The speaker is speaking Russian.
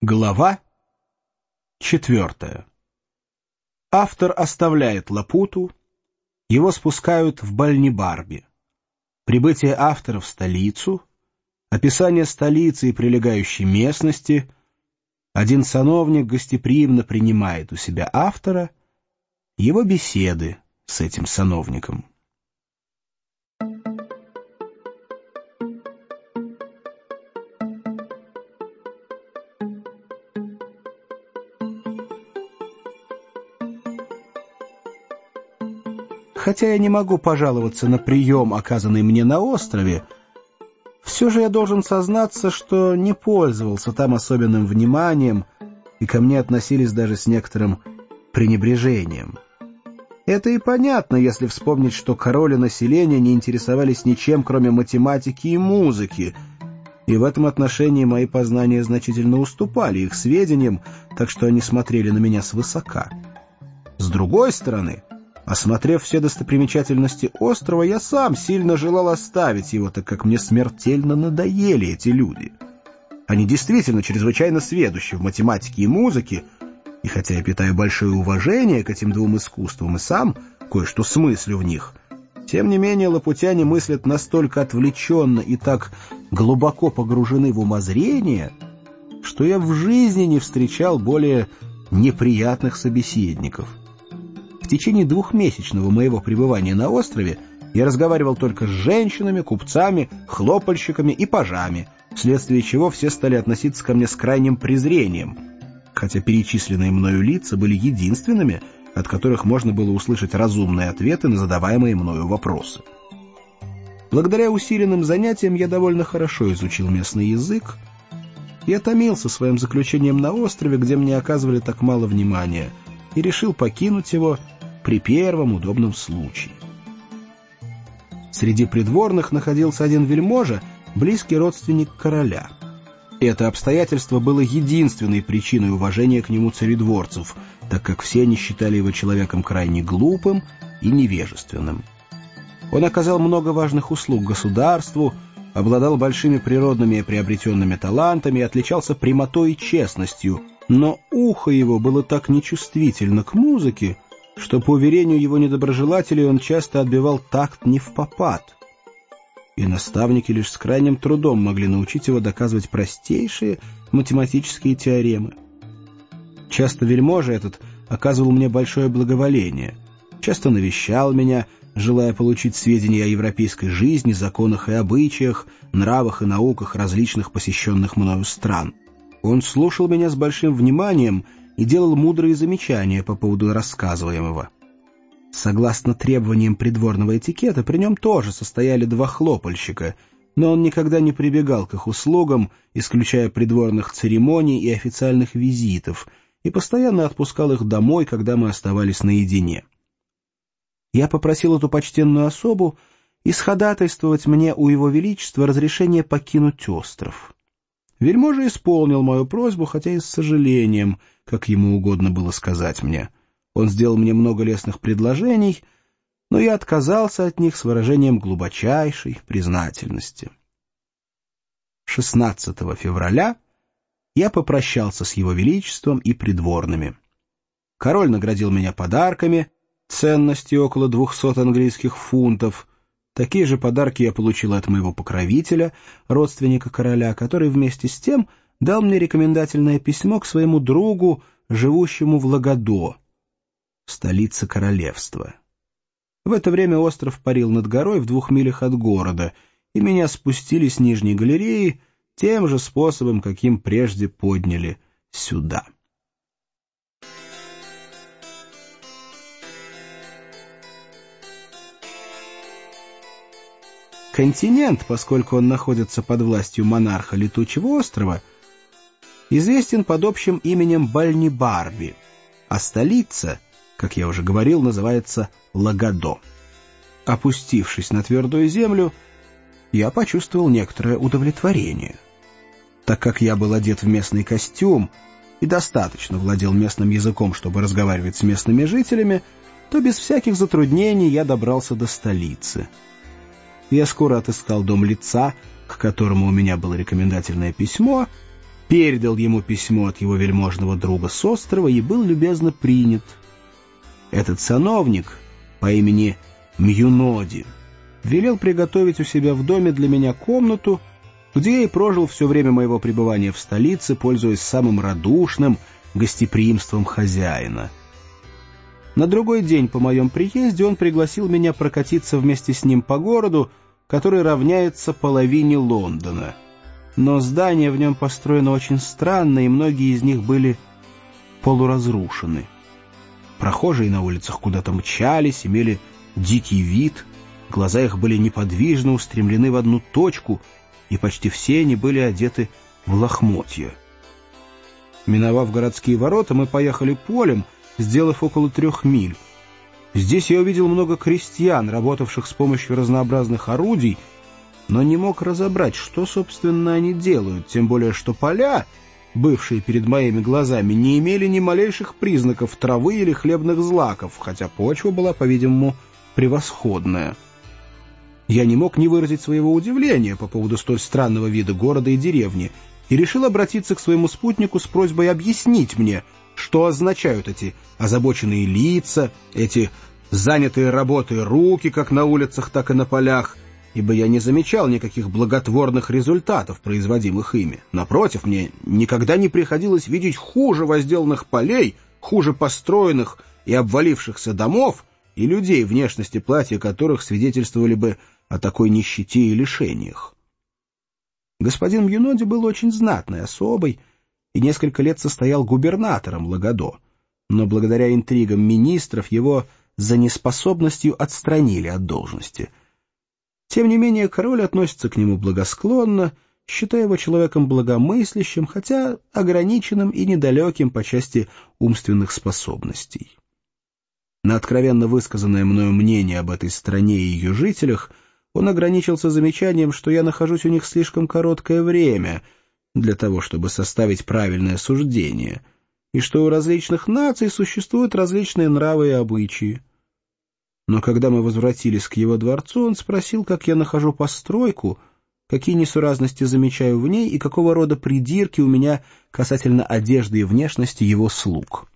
Глава 4. Автор оставляет Лапуту, его спускают в Бальнибарби. Прибытие автора в столицу, описание столицы и прилегающей местности, один сановник гостеприимно принимает у себя автора, его беседы с этим сановником. Хотя я не могу пожаловаться на прием, оказанный мне на острове, все же я должен сознаться, что не пользовался там особенным вниманием, и ко мне относились даже с некоторым пренебрежением. Это и понятно, если вспомнить, что король и население не интересовались ничем, кроме математики и музыки, и в этом отношении мои познания значительно уступали их сведениям, так что они смотрели на меня свысока. С другой стороны, осмотрев все достопримечательности острова, я сам сильно желал оставить его, так как мне смертельно надоели эти люди. Они действительно чрезвычайно сведущи в математике и музыке, и хотя я питаю большое уважение к этим двум искусствам и сам кое-что смыслю в них, тем не менее лапутяне мыслят настолько отвлеченно и так глубоко погружены в умозрение, что я в жизни не встречал более неприятных собеседников. В течение двухмесячного моего пребывания на острове я разговаривал только с женщинами, купцами, хлопальщиками и пажами, вследствие чего все стали относиться ко мне с крайним презрением, хотя перечисленные мною лица были единственными, от которых можно было услышать разумные ответы на задаваемые мною вопросы. Благодаря усиленным занятиям я довольно хорошо изучил местный язык. Я томился своим заключением на острове, где мне оказывали так мало внимания, и решил покинуть его при первом удобном случае. Среди придворных находился один вельможа, близкий родственник короля. Это обстоятельство было единственной причиной уважения к нему царедворцев, так как все они считали его человеком крайне глупым и невежественным. Он оказал много важных услуг государству, обладал большими природными и приобретенными талантами и отличался прямотой и честностью, но ухо его было так нечувствительно к музыке, что, по уверению его недоброжелателей, он часто отбивал такт невпопад. И наставники лишь с крайним трудом могли научить его доказывать простейшие математические теоремы. Часто вельможа этот оказывал мне большое благоволение, часто навещал меня, желая получить сведения о европейской жизни, законах и обычаях, нравах и науках различных посещенных мною стран. Он слушал меня с большим вниманием и делал мудрые замечания по поводу рассказываемого. Согласно требованиям придворного этикета, при нем тоже состояли два хлопальщика, но он никогда не прибегал к их услугам, исключая придворных церемоний и официальных визитов, и постоянно отпускал их домой, когда мы оставались наедине. Я попросил эту почтенную особу исходатайствовать мне у его величества разрешение покинуть остров. Вельможа исполнил мою просьбу, хотя и с сожалением, как ему угодно было сказать мне. Он сделал мне много лестных предложений, но я отказался от них с выражением глубочайшей признательности. 16 февраля я попрощался с его величеством и придворными. Король наградил меня подарками, ценностью около 200 английских фунтов. Такие же подарки я получил от моего покровителя, родственника короля, который вместе с тем дал мне рекомендательное письмо к своему другу, живущему в Лагодо, столице королевства. В это время остров парил над горой в 2 милях от города, и меня спустили с нижней галереи тем же способом, каким прежде подняли сюда. Континент, поскольку он находится под властью монарха Летучего острова, известен под общим именем Бальнибарби, а столица, как я уже говорил, называется Лагодо. Опустившись на твердую землю, я почувствовал некоторое удовлетворение. Так как я был одет в местный костюм и достаточно владел местным языком, чтобы разговаривать с местными жителями, то без всяких затруднений я добрался до столицы. Я скоро отыскал дом лица, к которому у меня было рекомендательное письмо, передал ему письмо от его вельможного друга с острова и был любезно принят. Этот сановник по имени Мьюноди велел приготовить у себя в доме для меня комнату, где я и прожил все время моего пребывания в столице, пользуясь самым радушным гостеприимством хозяина. На другой день по моем приезде он пригласил меня прокатиться вместе с ним по городу, который равняется половине Лондона. Но здания в нем построены очень странно, и многие из них были полуразрушены. Прохожие на улицах куда-то мчались, имели дикий вид, глаза их были неподвижно устремлены в одну точку, и почти все они были одеты в лохмотья. Миновав городские ворота, мы поехали полем, сделав около 3 миль. Здесь я увидел много крестьян, работавших с помощью разнообразных орудий, но не мог разобрать, что, собственно, они делают, тем более что поля, бывшие перед моими глазами, не имели ни малейших признаков травы или хлебных злаков, хотя почва была, по-видимому, превосходная. Я не мог не выразить своего удивления по поводу столь странного вида города и деревни и решил обратиться к своему спутнику с просьбой объяснить мне, что означают эти озабоченные лица, эти занятые работой руки, как на улицах, так и на полях, ибо я не замечал никаких благотворных результатов, производимых ими. Напротив, мне никогда не приходилось видеть хуже возделанных полей, хуже построенных и обвалившихся домов и людей, внешности платья которых свидетельствовали бы о такой нищете и лишениях. Господин Мьюноди был очень знатной особой и несколько лет состоял губернатором Лагодо, но благодаря интригам министров его за неспособностью отстранили от должности. Тем не менее, король относится к нему благосклонно, считая его человеком благомыслящим, хотя ограниченным и недалеким по части умственных способностей. На откровенно высказанное мною мнение об этой стране и ее жителях он ограничился замечанием, что я нахожусь у них слишком короткое время для того, чтобы составить правильное суждение, и что у различных наций существуют различные нравы и обычаи. Но когда мы возвратились к его дворцу, он спросил, как я нахожу постройку, какие несуразности замечаю в ней и какого рода придирки у меня касательно одежды и внешности его слуг.